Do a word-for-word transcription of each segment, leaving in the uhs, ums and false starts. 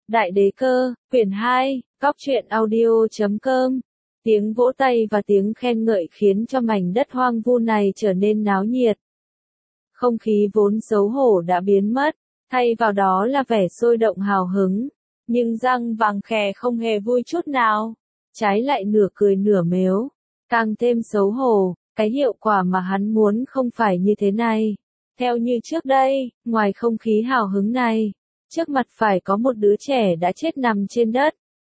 Đại đế cơ, quyển hai, góc truyện audio chấm com. Tiếng vỗ tay và tiếng khen ngợi khiến cho mảnh đất hoang vu này trở nên náo nhiệt. Không khí vốn xấu hổ đã biến mất, thay vào đó là vẻ sôi động hào hứng. Nhưng Giang Vàng Khè không hề vui chút nào, trái lại nửa cười nửa mếu, càng thêm xấu hổ. Cái hiệu quả mà hắn muốn không phải như thế này. Theo như trước đây, ngoài không khí hào hứng này, trước mặt phải có một đứa trẻ đã chết nằm trên đất.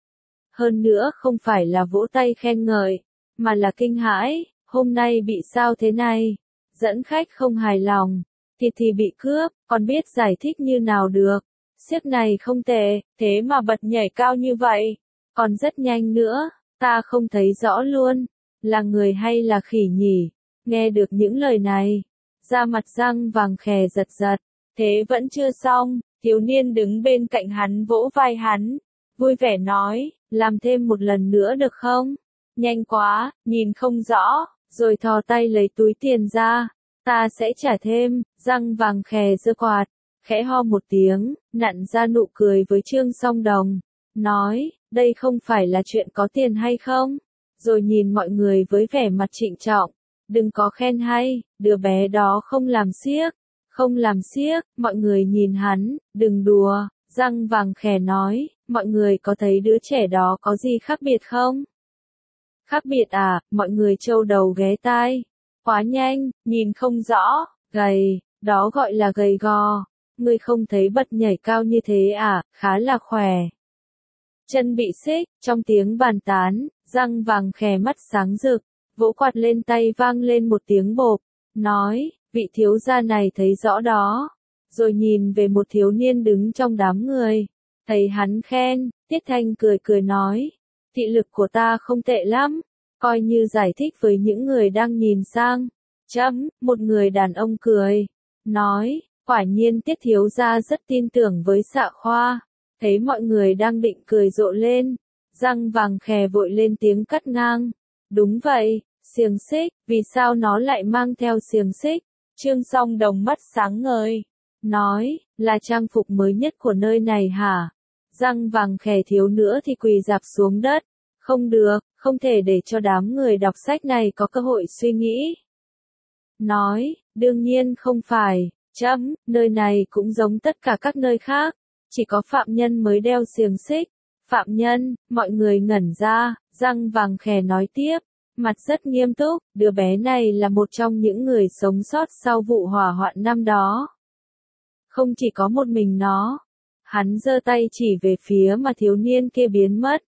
Hơn nữa không phải là vỗ tay khen ngợi, mà là kinh hãi, hôm nay bị sao thế này? Dẫn khách không hài lòng, thịt thì bị cướp, còn biết giải thích như nào được. Xiếc này không tệ, thế mà bật nhảy cao như vậy, còn rất nhanh nữa, ta không thấy rõ luôn, là người hay là khỉ nhỉ? Nghe được những lời này, da mặt Giang Vàng Khè giật giật, thế vẫn chưa xong, thiếu niên đứng bên cạnh hắn vỗ vai hắn, vui vẻ nói, làm thêm một lần nữa được không? Nhanh quá, nhìn không rõ, rồi thò tay lấy túi tiền ra, ta sẽ trả thêm. Giang Vàng Khè giơ quạt, khẽ ho một tiếng, nặn ra nụ cười với Trương Song Đồng, nói, đây không phải là chuyện có tiền hay không? Rồi nhìn mọi người với vẻ mặt trịnh trọng, đừng có khen hay, đứa bé đó không làm xiếc, không làm xiếc. Mọi người nhìn hắn, đừng đùa. Giang Vàng Khè nói, mọi người có thấy đứa trẻ đó có gì khác biệt không? Khác biệt à? Mọi người trâu đầu ghé tai. Quá nhanh, nhìn không rõ, gầy, đó gọi là gầy gò. Ngươi không thấy bật nhảy cao như thế à? Khá là khỏe. Chân bị xích. Trong tiếng bàn tán, Giang Vàng Khè mắt sáng rực, vỗ quạt lên tay vang lên một tiếng bộp, nói, vị thiếu gia này thấy rõ đó. Rồi nhìn về một thiếu niên đứng trong đám người, thấy hắn khen, Tiết Thanh cười cười nói, thị lực của ta không tệ lắm, coi như giải thích với những người đang nhìn sang. Chấm, một người đàn ông cười, nói, quả nhiên Tiết thiếu gia rất tin tưởng với Xạ Khoa. Thấy mọi người đang định cười rộ lên, Giang Vàng Khè vội lên tiếng cắt ngang, đúng vậy, xiềng xích, vì sao nó lại mang theo xiềng xích? Trương Song Đồng mắt sáng ngời, nói, là trang phục mới nhất của nơi này hả? Giang Vàng Khè thiếu nữa thì quỳ rạp xuống đất, không được, không thể để cho đám người đọc sách này có cơ hội suy nghĩ. Nói, đương nhiên không phải, chấm, nơi này cũng giống tất cả các nơi khác, chỉ có phạm nhân mới đeo xiềng xích. Phạm nhân, mọi người ngẩn ra. Giang Vàng Khè nói tiếp, mặt rất nghiêm túc, đứa bé này là một trong những người sống sót sau vụ hỏa hoạn năm đó. Không chỉ có một mình nó. Hắn giơ tay chỉ về phía mà thiếu niên kia biến mất.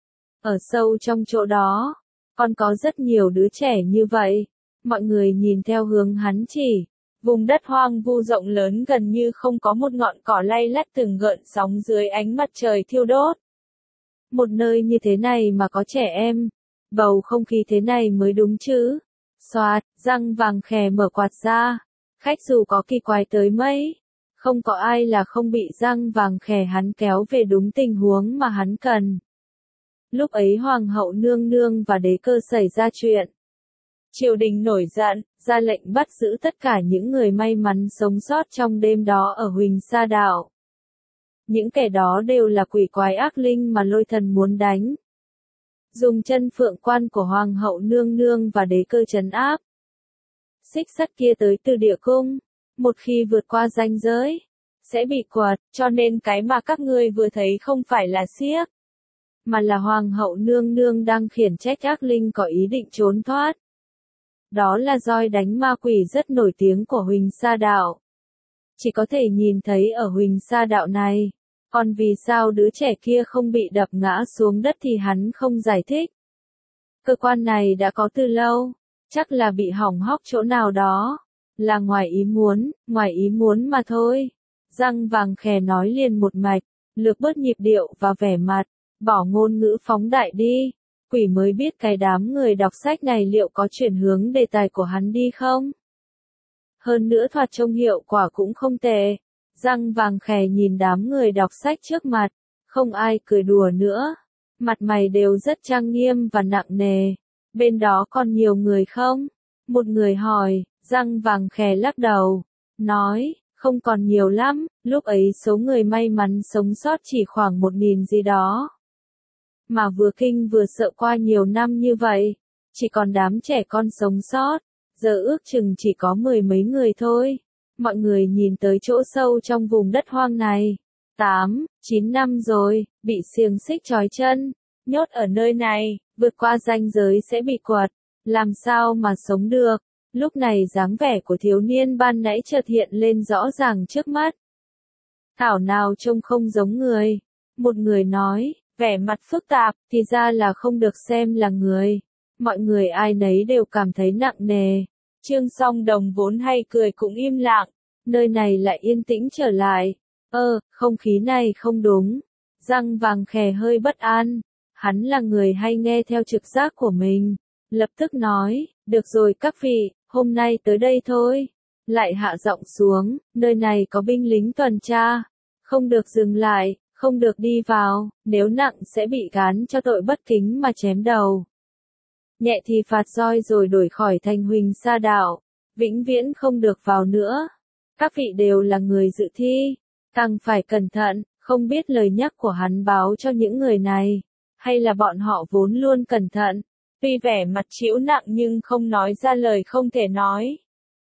Ở sâu trong chỗ đó, còn có rất nhiều đứa trẻ như vậy. Mọi người nhìn theo hướng hắn chỉ. Vùng đất hoang vu rộng lớn gần như không có một ngọn cỏ lay lắt từng gợn sóng dưới ánh mặt trời thiêu đốt. Một nơi như thế này mà có trẻ em, bầu không khí thế này mới đúng chứ. Xoạt, Giang Vàng Khè mở quạt ra, khách dù có kỳ quái tới mấy, không có ai là không bị Giang Vàng Khè hắn kéo về đúng tình huống mà hắn cần. Lúc ấy Hoàng hậu nương nương và đế cơ xảy ra chuyện. Triều đình nổi giận, ra lệnh bắt giữ tất cả những người may mắn sống sót trong đêm đó ở Huỳnh Sa Đảo. Những kẻ đó đều là quỷ quái ác linh mà lôi thần muốn đánh. Dùng chân phượng quan của Hoàng hậu nương nương và đế cơ trấn áp. Xích sắt kia tới từ địa cung, một khi vượt qua ranh giới, sẽ bị quật, cho nên cái mà các ngươi vừa thấy không phải là xiếc, mà là Hoàng hậu nương nương đang khiển trách ác linh có ý định trốn thoát. Đó là roi đánh ma quỷ rất nổi tiếng của Huỳnh Sa Đảo. Chỉ có thể nhìn thấy ở Huỳnh Sa Đảo này. Còn vì sao đứa trẻ kia không bị đập ngã xuống đất thì hắn không giải thích. Cơ quan này đã có từ lâu, chắc là bị hỏng hóc chỗ nào đó. Là ngoài ý muốn, ngoài ý muốn mà thôi. Giang Vàng Khè nói liền một mạch, lược bớt nhịp điệu và vẻ mặt, bỏ ngôn ngữ phóng đại đi. Quỷ mới biết cái đám người đọc sách này liệu có chuyển hướng đề tài của hắn đi không? Hơn nữa thoạt trông hiệu quả cũng không tệ. Giang Vàng Khè nhìn đám người đọc sách trước mặt, không ai cười đùa nữa. Mặt mày đều rất trang nghiêm và nặng nề. Bên đó còn nhiều người không? Một người hỏi, Giang Vàng Khè lắc đầu, nói, Không còn nhiều lắm, lúc ấy số người may mắn sống sót chỉ khoảng một nghìn gì đó. Mà vừa kinh vừa sợ qua nhiều năm như vậy, chỉ còn đám trẻ con sống sót, giờ ước chừng chỉ có mười mấy người thôi. Mọi người nhìn tới chỗ sâu trong vùng đất hoang này. Tám, chín năm rồi, bị xiềng xích trói chân, nhốt ở nơi này, vượt qua ranh giới sẽ bị quật, làm sao mà sống được. Lúc này dáng vẻ của thiếu niên ban nãy chợt hiện lên rõ ràng trước mắt. Thảo nào trông không giống người. Một người nói, vẻ mặt phức tạp, thì ra là không được xem là người. Mọi người ai nấy đều cảm thấy nặng nề. Trương Song Đồng vốn hay cười cũng im lặng, nơi này lại yên tĩnh trở lại. Ơ, không khí này không đúng. Răng vàng khè hơi bất an. Hắn là người hay nghe theo trực giác của mình. Lập tức nói, được rồi các vị, hôm nay tới đây thôi. Lại hạ giọng xuống, nơi này có binh lính tuần tra. Không được dừng lại, không được đi vào, nếu nặng sẽ bị gán cho tội bất kính mà chém đầu. Nhẹ thì phạt roi rồi đổi khỏi thành huỳnh sa đạo, vĩnh viễn không được vào nữa. Các vị đều là người dự thi, càng phải cẩn thận, không biết lời nhắc của hắn báo cho những người này, hay là bọn họ vốn luôn cẩn thận. Tuy vẻ mặt trĩu nặng nhưng không nói ra lời không thể nói.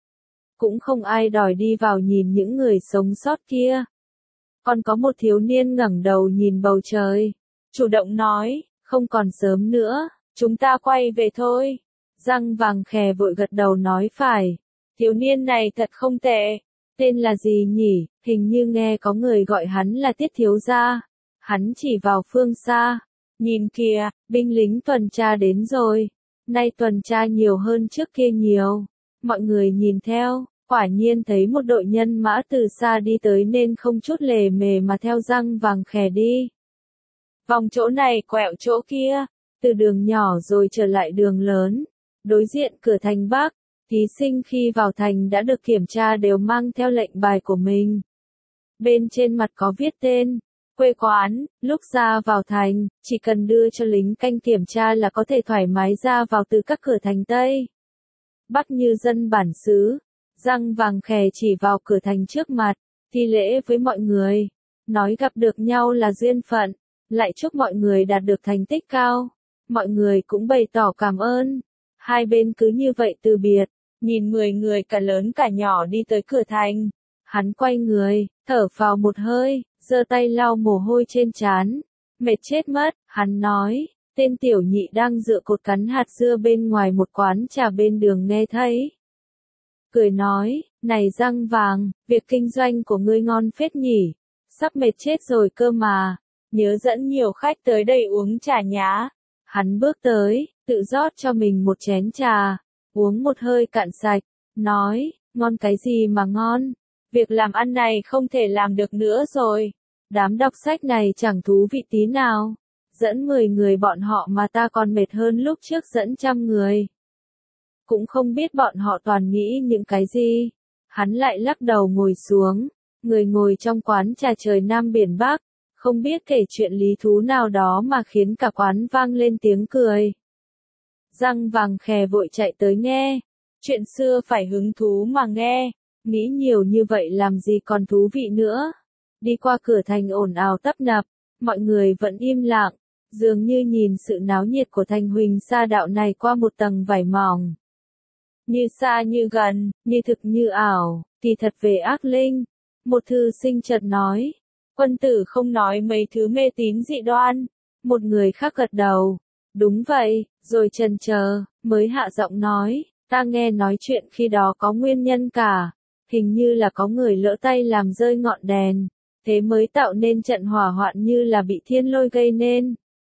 Cũng không ai đòi đi vào nhìn những người sống sót kia. Còn có một thiếu niên ngẩng đầu nhìn bầu trời, chủ động nói, không còn sớm nữa, chúng ta quay về thôi. Răng vàng khè vội gật đầu nói phải, thiếu niên này thật không tệ. Tên là gì nhỉ, hình như nghe có người gọi hắn là Tiết thiếu gia. Hắn chỉ vào phương xa, nhìn kìa, binh lính tuần tra đến rồi. Nay tuần tra nhiều hơn trước kia nhiều. Mọi người nhìn theo, quả nhiên thấy một đội nhân mã từ xa đi tới nên không chút lề mề mà theo răng vàng khè đi. Vòng chỗ này quẹo chỗ kia, từ đường nhỏ rồi trở lại đường lớn. Đối diện cửa thành Bắc, thí sinh khi vào thành đã được kiểm tra đều mang theo lệnh bài của mình. Bên trên mặt có viết tên, quê quán, lúc ra vào thành, chỉ cần đưa cho lính canh kiểm tra là có thể thoải mái ra vào từ các cửa thành Tây. Bắc như dân bản xứ. Răng vàng khè chỉ vào cửa thành trước mặt, thi lễ với mọi người, nói gặp được nhau là duyên phận, lại chúc mọi người đạt được thành tích cao. Mọi người cũng bày tỏ cảm ơn. Hai bên cứ như vậy từ biệt, nhìn mười người cả lớn cả nhỏ đi tới cửa thành. Hắn quay người, thở phào một hơi, giơ tay lau mồ hôi trên trán. Mệt chết mất, hắn nói, tên tiểu nhị đang dựa cột cắn hạt dưa bên ngoài một quán trà bên đường nghe thấy. Cười nói, này răng vàng, việc kinh doanh của ngươi ngon phết nhỉ, sắp mệt chết rồi cơ mà, nhớ dẫn nhiều khách tới đây uống trà nhá. Hắn bước tới, tự rót cho mình một chén trà, uống một hơi cạn sạch, nói, ngon cái gì mà ngon, việc làm ăn này không thể làm được nữa rồi, đám đọc sách này chẳng thú vị tí nào, dẫn mười người bọn họ mà ta còn mệt hơn lúc trước dẫn trăm người. Cũng không biết bọn họ toàn nghĩ những cái gì. Hắn lại lắc đầu ngồi xuống, người ngồi trong quán trà trời Nam biển Bắc, không biết kể chuyện lý thú nào đó mà khiến cả quán vang lên tiếng cười. Răng vàng khè vội chạy tới nghe, chuyện xưa phải hứng thú mà nghe, nghĩ nhiều như vậy làm gì còn thú vị nữa. Đi qua cửa thành ồn ào tấp nập, mọi người vẫn im lặng, dường như nhìn sự náo nhiệt của thành huỳnh sa đạo này qua một tầng vải mỏng. Như xa như gần, như thực như ảo, thì thật về ác linh. Một thư sinh chợt nói, quân tử không nói mấy thứ mê tín dị đoan. Một người khác gật đầu, đúng vậy, rồi chần chờ, mới hạ giọng nói, ta nghe nói chuyện khi đó có nguyên nhân cả. Hình như là có người lỡ tay làm rơi ngọn đèn, thế mới tạo nên trận hỏa hoạn như là bị thiên lôi gây nên.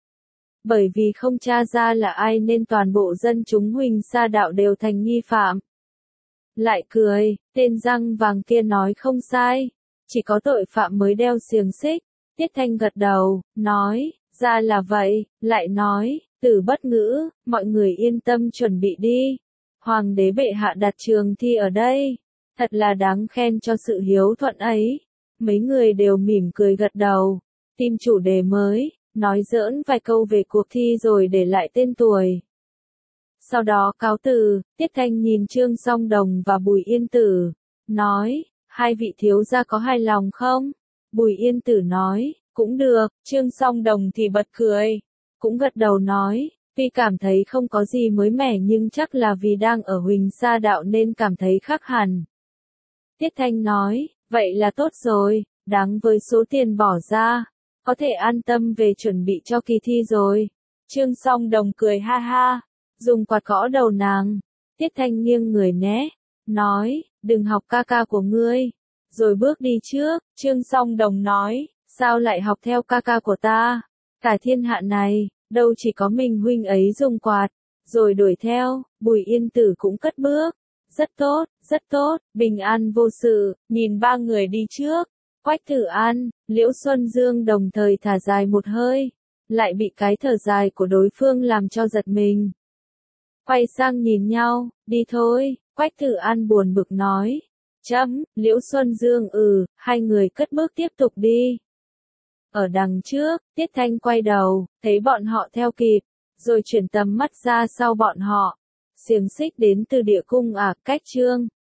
Bởi vì không tra ra là ai nên toàn bộ dân chúng huỳnh sa đạo đều thành nghi phạm. Lại cười, tên răng vàng kia nói không sai, chỉ có tội phạm mới đeo xiềng xích. Tiết Thanh gật đầu, nói, ra là vậy, lại nói, Tử bất ngữ, mọi người yên tâm chuẩn bị đi. Hoàng đế bệ hạ đặt trường thi ở đây, thật là đáng khen cho sự hiếu thuận ấy. Mấy người đều mỉm cười gật đầu, tìm chủ đề mới. Nói giỡn vài câu về cuộc thi rồi để lại tên tuổi. Sau đó cáo từ, Tiết Thanh nhìn Trương Song Đồng và Bùi Yên Tử, nói, Hai vị thiếu gia có hài lòng không? Bùi Yên Tử nói, cũng được, Trương Song Đồng thì bật cười, cũng gật đầu nói, tuy cảm thấy không có gì mới mẻ nhưng chắc là vì đang ở Huỳnh Sa Đạo nên cảm thấy khác hẳn. Tiết Thanh nói, vậy là tốt rồi, đáng với số tiền bỏ ra, có thể an tâm về chuẩn bị cho kỳ thi rồi. Trương Song Đồng cười ha ha, dùng quạt gõ đầu nàng. Tiết Thanh nghiêng người né, nói, đừng học ca ca của ngươi, rồi bước đi trước. Trương Song Đồng nói, sao lại học theo ca ca của ta? Cả thiên hạ này, đâu chỉ có mình huynh ấy dùng quạt, rồi đuổi theo. Bùi Yên Tử cũng cất bước. Rất tốt, rất tốt, bình an vô sự, nhìn ba người đi trước. Quách Tử An, Liễu Xuân Dương đồng thời thả dài một hơi, lại bị cái thở dài của đối phương làm cho giật mình. Quay sang nhìn nhau, đi thôi, Quách Tử An buồn bực nói. Chấm, Liễu Xuân Dương ừ, hai người cất bước tiếp tục đi. Ở đằng trước, Tiết Thanh quay đầu, thấy bọn họ theo kịp, rồi chuyển tầm mắt ra sau bọn họ. Xiềng xích đến từ địa cung à, cách Trương